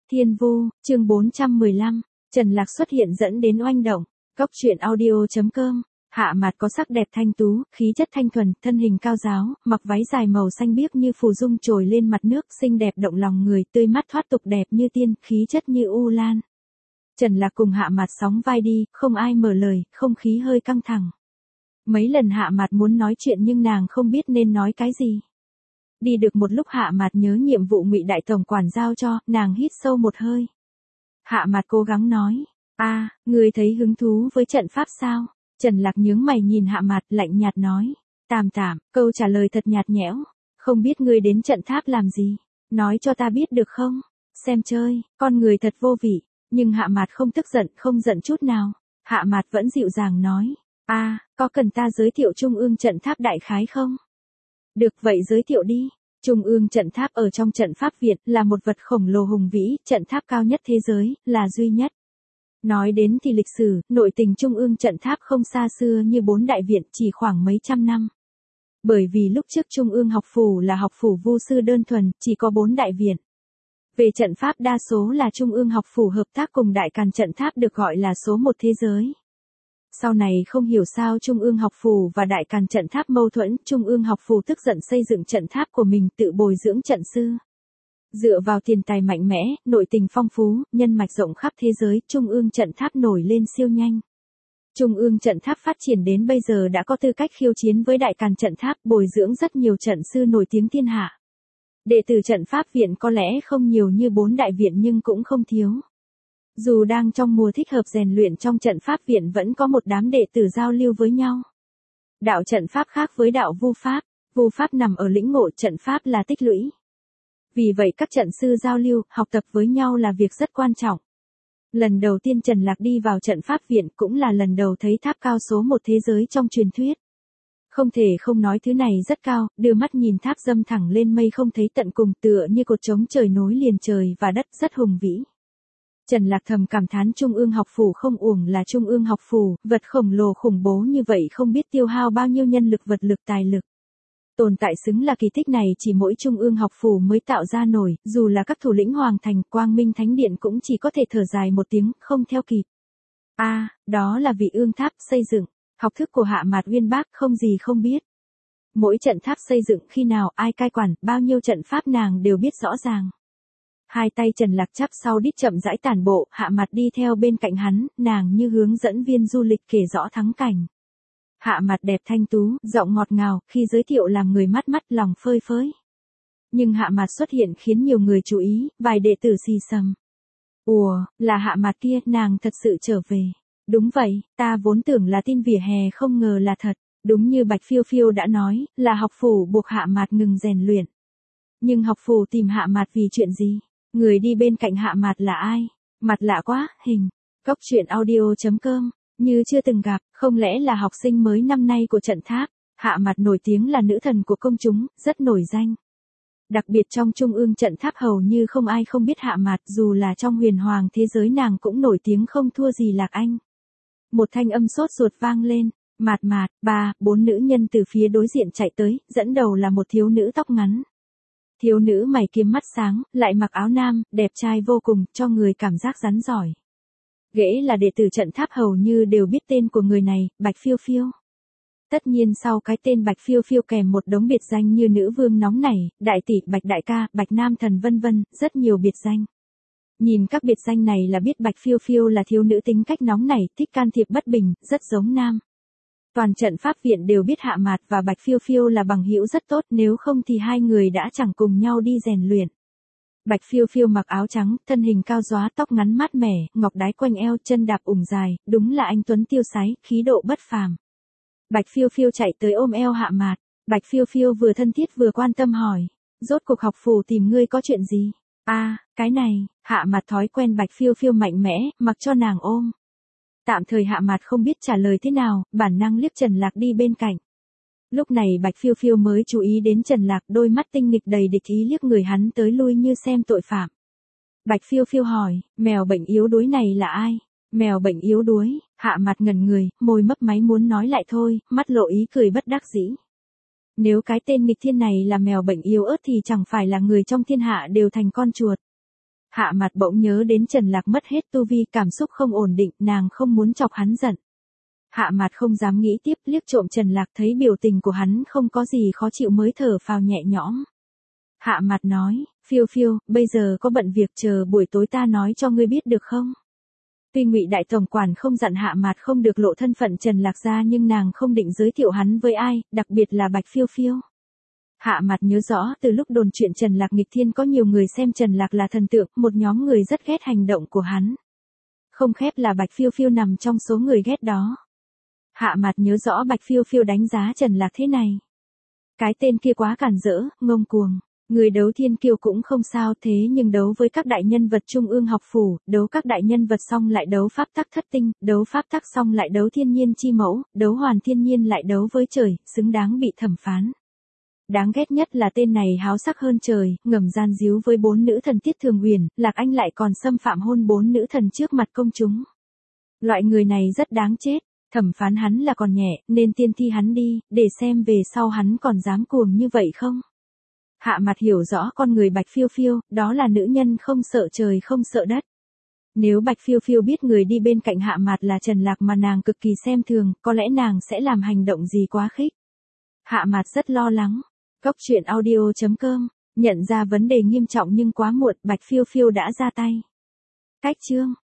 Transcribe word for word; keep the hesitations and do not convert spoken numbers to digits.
Thiên Vu, chương bốn trăm mười lăm, Trần Lạc xuất hiện dẫn đến oanh động. Cốc truyện audio chấm com. Hạ Mạt có sắc đẹp thanh tú, khí chất thanh thuần, thân hình cao ráo, mặc váy dài màu xanh biếc như phù dung trồi lên mặt nước, xinh đẹp động lòng người, tươi mắt thoát tục đẹp như tiên, khí chất như u lan. Trần Lạc cùng Hạ Mạt sóng vai đi, không ai mở lời, không khí hơi căng thẳng. Mấy lần Hạ Mạt muốn nói chuyện nhưng nàng không biết nên nói cái gì. Đi được một lúc Hạ Mạt nhớ nhiệm vụ Ngụy đại tổng quản giao cho, nàng hít sâu một hơi. Hạ Mạt cố gắng nói, a, à, ngươi thấy hứng thú với trận pháp sao? Trần Lạc nhướng mày nhìn Hạ Mạt lạnh nhạt nói, tạm tạm, câu trả lời thật nhạt nhẽo, không biết ngươi đến trận tháp làm gì, nói cho ta biết được không? Xem chơi, con người thật vô vị, nhưng Hạ Mạt không tức giận, không giận chút nào. Hạ Mạt vẫn dịu dàng nói, a, à, có cần ta giới thiệu trung ương trận tháp đại khái không? Được vậy giới thiệu đi. Trung ương trận tháp ở trong trận pháp Việt là một vật khổng lồ hùng vĩ, trận tháp cao nhất thế giới, là duy nhất. Nói đến thì lịch sử, nội tình Trung ương trận tháp không xa xưa như bốn đại viện, chỉ khoảng mấy trăm năm. Bởi vì lúc trước Trung ương học phủ là học phủ vu sư đơn thuần, chỉ có bốn đại viện. Về trận pháp đa số là Trung ương học phủ hợp tác cùng Đại Càn trận tháp được gọi là số một thế giới. Sau này không hiểu sao Trung ương học phủ và Đại Càn trận tháp mâu thuẫn, Trung ương học phủ tức giận xây dựng trận tháp của mình tự bồi dưỡng trận sư. Dựa vào tiền tài mạnh mẽ, nội tình phong phú, nhân mạch rộng khắp thế giới, Trung ương trận tháp nổi lên siêu nhanh. Trung ương trận tháp phát triển đến bây giờ đã có tư cách khiêu chiến với Đại Càn trận tháp, bồi dưỡng rất nhiều trận sư nổi tiếng thiên hạ. Đệ tử trận pháp viện có lẽ không nhiều như bốn đại viện nhưng cũng không thiếu. Dù đang trong mùa thích hợp rèn luyện trong trận pháp viện vẫn có một đám đệ tử giao lưu với nhau. Đạo trận pháp khác với đạo vu pháp, vu pháp nằm ở lĩnh ngộ, trận pháp là tích lũy. Vì vậy các trận sư giao lưu, học tập với nhau là việc rất quan trọng. Lần đầu tiên Trần Lạc đi vào trận pháp viện cũng là lần đầu thấy tháp cao số một thế giới trong truyền thuyết. Không thể không nói thứ này rất cao, đưa mắt nhìn tháp dâm thẳng lên mây không thấy tận cùng, tựa như cột trống trời nối liền trời và đất, rất hùng vĩ. Trần Lạc thầm cảm thán Trung ương học phủ không uổng là Trung ương học phủ, vật khổng lồ khủng bố như vậy không biết tiêu hao bao nhiêu nhân lực, vật lực, tài lực. Tồn tại xứng là kỳ tích này chỉ mỗi Trung ương học phủ mới tạo ra nổi, dù là các thủ lĩnh Hoàng Thành, Quang Minh Thánh Điện cũng chỉ có thể thở dài một tiếng, không theo kịp. A, à, đó là vị ương tháp xây dựng, học thức của Hạ Mạt uyên bác không gì không biết. Mỗi trận tháp xây dựng khi nào, ai cai quản, bao nhiêu trận pháp nàng đều biết rõ ràng. Hai tay Trần Lạc chắp sau đít chậm rãi tản bộ, Hạ Mạt đi theo bên cạnh hắn, nàng như hướng dẫn viên du lịch kể rõ thắng cảnh. Hạ Mạt đẹp thanh tú, giọng ngọt ngào, khi giới thiệu làm người mắt mắt lòng phơi phới. Nhưng Hạ Mạt xuất hiện khiến nhiều người chú ý, vài đệ tử xì xầm. Ủa, là Hạ Mạt kia, nàng thật sự trở về. Đúng vậy, ta vốn tưởng là tin vỉa hè không ngờ là thật. Đúng như Bạch Phiêu Phiêu đã nói, là học phủ buộc Hạ Mạt ngừng rèn luyện. Nhưng học phủ tìm Hạ Mạt vì chuyện gì? Người đi bên cạnh Hạ Mạt là ai? Mặt lạ quá, hình. Cốc truyện audio chấm com. Như chưa từng gặp, không lẽ là học sinh mới năm nay của trận tháp? Hạ Mạt nổi tiếng là nữ thần của công chúng, rất nổi danh. Đặc biệt trong Trung ương trận tháp hầu như không ai không biết Hạ Mạt, dù là trong huyền hoàng thế giới nàng cũng nổi tiếng không thua gì Lạc Anh. Một thanh âm sốt ruột vang lên, Mạt Mạt, ba, bốn nữ nhân từ phía đối diện chạy tới, dẫn đầu là một thiếu nữ tóc ngắn. Thiếu nữ mày kiếm mắt sáng, lại mặc áo nam, đẹp trai vô cùng, cho người cảm giác rắn giỏi. Ghễ là đệ tử trận tháp hầu như đều biết tên của người này, Bạch Phiêu Phiêu. Tất nhiên sau cái tên Bạch Phiêu Phiêu kèm một đống biệt danh như nữ vương nóng nảy, đại tỷ, Bạch đại ca, Bạch nam thần vân vân, rất nhiều biệt danh. Nhìn các biệt danh này là biết Bạch Phiêu Phiêu là thiếu nữ tính cách nóng nảy, thích can thiệp bất bình, rất giống nam. Toàn trận pháp viện đều biết Hạ Mạt và Bạch Phiêu Phiêu là bằng hữu rất tốt, nếu không thì hai người đã chẳng cùng nhau đi rèn luyện. Bạch Phiêu Phiêu mặc áo trắng, thân hình cao róa, tóc ngắn mát mẻ, ngọc đái quanh eo, chân đạp ủng dài, đúng là anh tuấn tiêu sái, khí độ bất phàm. Bạch Phiêu Phiêu chạy tới ôm eo Hạ Mạt, Bạch Phiêu Phiêu vừa thân thiết vừa quan tâm hỏi, rốt cuộc học phủ tìm ngươi có chuyện gì? A, à, cái này, Hạ Mạt thói quen Bạch Phiêu Phiêu mạnh mẽ, mặc cho nàng ôm. Tạm thời Hạ Mạt không biết trả lời thế nào, bản năng liếc Trần Lạc đi bên cạnh. Lúc này Bạch Phiêu Phiêu mới chú ý đến Trần Lạc, đôi mắt tinh nghịch đầy địch ý liếc người hắn tới lui như xem tội phạm. Bạch Phiêu Phiêu hỏi, mèo bệnh yếu đuối này là ai? Mèo bệnh yếu đuối, Hạ Mạt ngẩn người, môi mấp máy muốn nói lại thôi, mắt lộ ý cười bất đắc dĩ. Nếu cái tên nghịch thiên này là mèo bệnh yếu ớt thì chẳng phải là người trong thiên hạ đều thành con chuột. Hạ Mạt bỗng nhớ đến Trần Lạc mất hết tu vi, cảm xúc không ổn định, nàng không muốn chọc hắn giận. Hạ Mạt không dám nghĩ tiếp, liếc trộm Trần Lạc thấy biểu tình của hắn không có gì khó chịu mới thở phào nhẹ nhõm. Hạ Mạt nói, Phiêu Phiêu, bây giờ có bận việc, chờ buổi tối ta nói cho ngươi biết được không? Tuy Ngụy đại tổng quản không dặn Hạ Mạt không được lộ thân phận Trần Lạc ra, nhưng nàng không định giới thiệu hắn với ai, đặc biệt là Bạch Phiêu Phiêu. Hạ Mạt nhớ rõ từ lúc đồn chuyện Trần Lạc nghịch thiên có nhiều người xem Trần Lạc là thần tượng, một nhóm người rất ghét hành động của hắn. Không khép là Bạch Phiêu Phiêu nằm trong số người ghét đó. Hạ Mạt nhớ rõ Bạch Phiêu Phiêu đánh giá Trần Lạc thế này. Cái tên kia quá cản rỡ, ngông cuồng. Người đấu thiên kiêu cũng không sao, thế nhưng đấu với các đại nhân vật trung ương học phủ, đấu các đại nhân vật xong lại đấu pháp tắc thất tinh, đấu pháp tắc xong lại đấu thiên nhiên chi mẫu, đấu hoàn thiên nhiên lại đấu với trời, xứng đáng bị thẩm phán. Đáng ghét nhất là tên này háo sắc hơn trời, ngầm gian díu với bốn nữ thần Tiết Thường Huyền, Lạc Anh lại còn xâm phạm hôn bốn nữ thần trước mặt công chúng. Loại người này rất đáng chết, thẩm phán hắn là còn nhẹ, nên tiên thi hắn đi, để xem về sau hắn còn dám cuồng như vậy không. Hạ Mạt hiểu rõ con người Bạch Phiêu Phiêu, đó là nữ nhân không sợ trời không sợ đất. Nếu Bạch Phiêu Phiêu biết người đi bên cạnh Hạ Mạt là Trần Lạc mà nàng cực kỳ xem thường, có lẽ nàng sẽ làm hành động gì quá khích. Hạ Mạt rất lo lắng. Cốc truyện audio chấm com, nhận ra vấn đề nghiêm trọng nhưng quá muộn, Bạch Phiêu Phiêu đã ra tay. Cách chương